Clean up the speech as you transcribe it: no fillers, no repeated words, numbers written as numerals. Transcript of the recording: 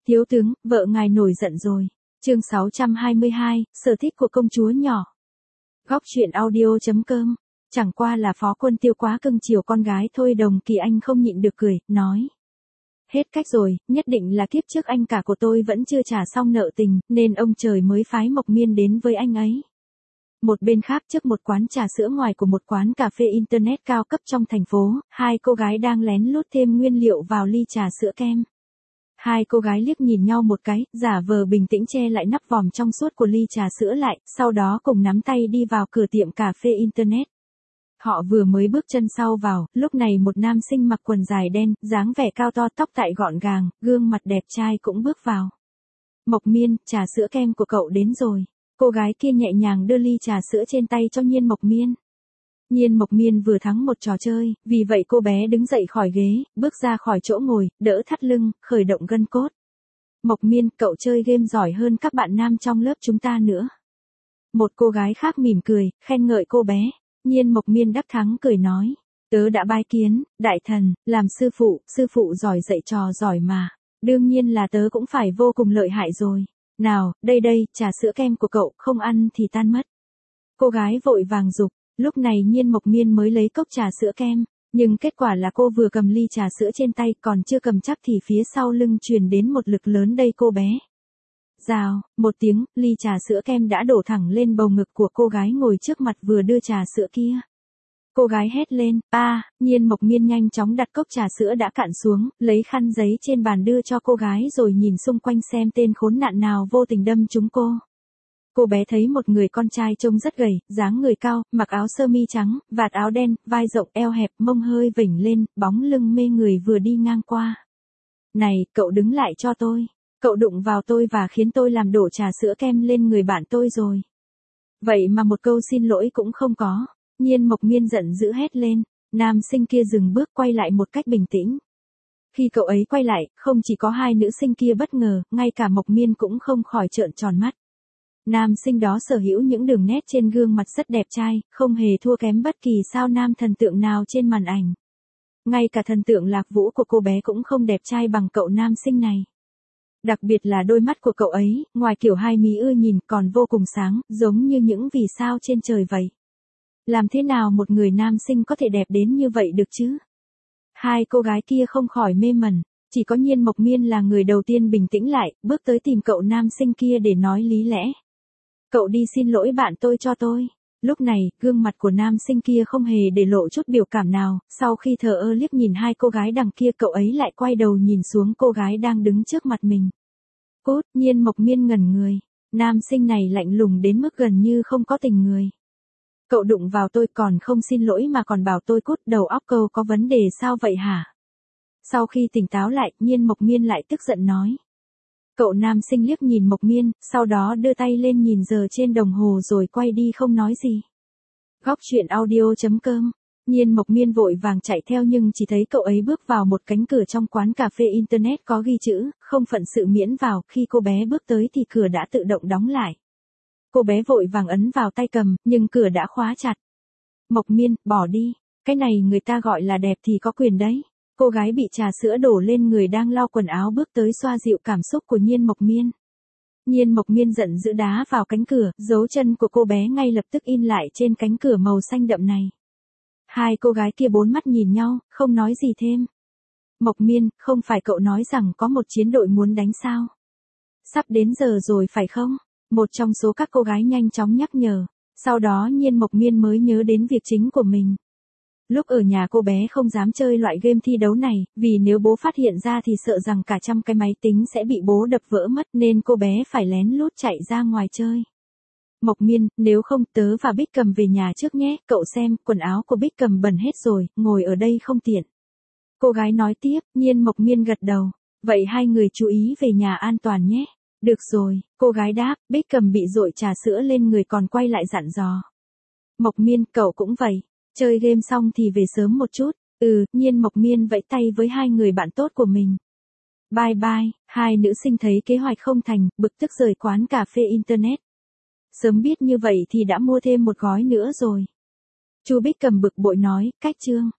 Thiếu tướng, vợ ngài nổi giận rồi. Chương 622, sở thích của công chúa nhỏ. Góc truyện audio.com. Chẳng qua là Phó Quân Tiêu quá cưng chiều con gái thôi. Đồng Kỳ Anh không nhịn được cười, nói. Hết cách rồi, nhất định là kiếp trước anh cả của tôi vẫn chưa trả xong nợ tình, nên ông trời mới phái Mộc Miên đến với anh ấy. Một bên khác, trước một quán trà sữa ngoài của một quán cà phê internet cao cấp trong thành phố, hai cô gái đang lén lút thêm nguyên liệu vào ly trà sữa kem. Hai cô gái liếc nhìn nhau một cái, giả vờ bình tĩnh che lại nắp vòm trong suốt của ly trà sữa lại, sau đó cùng nắm tay đi vào cửa tiệm cà phê internet. Họ vừa mới bước chân sau vào, lúc này một nam sinh mặc quần dài đen, dáng vẻ cao to, tóc tại gọn gàng, gương mặt đẹp trai cũng bước vào. Mộc Miên, trà sữa kem của cậu đến rồi. Cô gái kia nhẹ nhàng đưa ly trà sữa trên tay cho Nhiên Mộc Miên. Nhiên Mộc Miên vừa thắng một trò chơi, vì vậy cô bé đứng dậy khỏi ghế, bước ra khỏi chỗ ngồi, đỡ thắt lưng, khởi động gân cốt. Mộc Miên, cậu chơi game giỏi hơn các bạn nam trong lớp chúng ta nữa. Một cô gái khác mỉm cười, khen ngợi cô bé. Nhiên Mộc Miên đắc thắng cười nói. Tớ đã bái kiến, đại thần, làm sư phụ giỏi dạy trò giỏi mà. Đương nhiên là tớ cũng phải vô cùng lợi hại rồi. Nào, đây, trà sữa kem của cậu, không ăn thì tan mất. Cô gái vội vàng giục. Lúc này Nhiên Mộc Miên mới lấy cốc trà sữa kem, nhưng kết quả là cô vừa cầm ly trà sữa trên tay còn chưa cầm chắc thì phía sau lưng truyền đến một lực lớn đây cô bé. Rào, một tiếng, ly trà sữa kem đã đổ thẳng lên bầu ngực của cô gái ngồi trước mặt vừa đưa trà sữa kia. Cô gái hét lên, Nhiên Mộc Miên nhanh chóng đặt cốc trà sữa đã cạn xuống, lấy khăn giấy trên bàn đưa cho cô gái rồi nhìn xung quanh xem tên khốn nạn nào vô tình đâm trúng cô. Cô bé thấy một người con trai trông rất gầy, dáng người cao, mặc áo sơ mi trắng, vạt áo đen, vai rộng eo hẹp, mông hơi vểnh lên, bóng lưng mê người vừa đi ngang qua. Này, cậu đứng lại cho tôi. Cậu đụng vào tôi và khiến tôi làm đổ trà sữa kem lên người bạn tôi rồi. Vậy mà một câu xin lỗi cũng không có. Nhiên Mộc Miên giận dữ hét lên. Nam sinh kia dừng bước quay lại một cách bình tĩnh. Khi cậu ấy quay lại, không chỉ có hai nữ sinh kia bất ngờ, ngay cả Mộc Miên cũng không khỏi trợn tròn mắt. Nam sinh đó sở hữu những đường nét trên gương mặt rất đẹp trai, không hề thua kém bất kỳ sao nam thần tượng nào trên màn ảnh. Ngay cả thần tượng Lạc Vũ của cô bé cũng không đẹp trai bằng cậu nam sinh này. Đặc biệt là đôi mắt của cậu ấy, ngoài kiểu hai mí ưa nhìn còn vô cùng sáng, giống như những vì sao trên trời vậy. Làm thế nào một người nam sinh có thể đẹp đến như vậy được chứ? Hai cô gái kia không khỏi mê mẩn, chỉ có Nhiên Mộc Miên là người đầu tiên bình tĩnh lại, bước tới tìm cậu nam sinh kia để nói lý lẽ. Cậu đi xin lỗi bạn tôi cho tôi. Lúc này, gương mặt của nam sinh kia không hề để lộ chút biểu cảm nào, sau khi thờ ơ liếc nhìn hai cô gái đằng kia cậu ấy lại quay đầu nhìn xuống cô gái đang đứng trước mặt mình. Cút, Nhiên Mộc Miên ngẩn người. Nam sinh này lạnh lùng đến mức gần như không có tình người. Cậu đụng vào tôi còn không xin lỗi mà còn bảo tôi cút, đầu óc cậu có vấn đề sao vậy hả? Sau khi tỉnh táo lại, Nhiên Mộc Miên lại tức giận nói. Cậu nam sinh liếc nhìn Mộc Miên, sau đó đưa tay lên nhìn giờ trên đồng hồ rồi quay đi không nói gì. Góc truyện audio.com. Nhiên Mộc Miên vội vàng chạy theo nhưng chỉ thấy cậu ấy bước vào một cánh cửa trong quán cà phê internet có ghi chữ, không phận sự miễn vào, khi cô bé bước tới thì cửa đã tự động đóng lại. Cô bé vội vàng ấn vào tay cầm, nhưng cửa đã khóa chặt. Mộc Miên, bỏ đi, cái này người ta gọi là đẹp thì có quyền đấy. Cô gái bị trà sữa đổ lên người đang lau quần áo bước tới xoa dịu cảm xúc của Nhiên Mộc Miên. Nhiên Mộc Miên giận dữ đá vào cánh cửa, dấu chân của cô bé ngay lập tức in lại trên cánh cửa màu xanh đậm này. Hai cô gái kia bốn mắt nhìn nhau, không nói gì thêm. Mộc Miên, không phải cậu nói rằng có một chiến đội muốn đánh sao? Sắp đến giờ rồi phải không? Một trong số các cô gái nhanh chóng nhắc nhở. Sau đó Nhiên Mộc Miên mới nhớ đến việc chính của mình. Lúc ở nhà cô bé không dám chơi loại game thi đấu này, vì nếu bố phát hiện ra thì sợ rằng cả trăm cái máy tính sẽ bị bố đập vỡ mất nên cô bé phải lén lút chạy ra ngoài chơi. Mộc Miên, nếu không tớ và Bích Cầm về nhà trước nhé, cậu xem, quần áo của Bích Cầm bẩn hết rồi, ngồi ở đây không tiện. Cô gái nói tiếp, Nhiên Mộc Miên gật đầu, vậy hai người chú ý về nhà an toàn nhé. Được rồi, cô gái đáp, Bích Cầm bị dội trà sữa lên người còn quay lại dặn dò. Mộc Miên, cậu cũng vậy. Chơi game xong thì về sớm một chút. Nhiên Mộc Miên vẫy tay với hai người bạn tốt của mình. Bye bye, hai nữ sinh thấy kế hoạch không thành, bực tức rời quán cà phê internet. Sớm biết như vậy thì đã mua thêm một gói nữa rồi. Chu Bích Cầm bực bội nói, cách chương.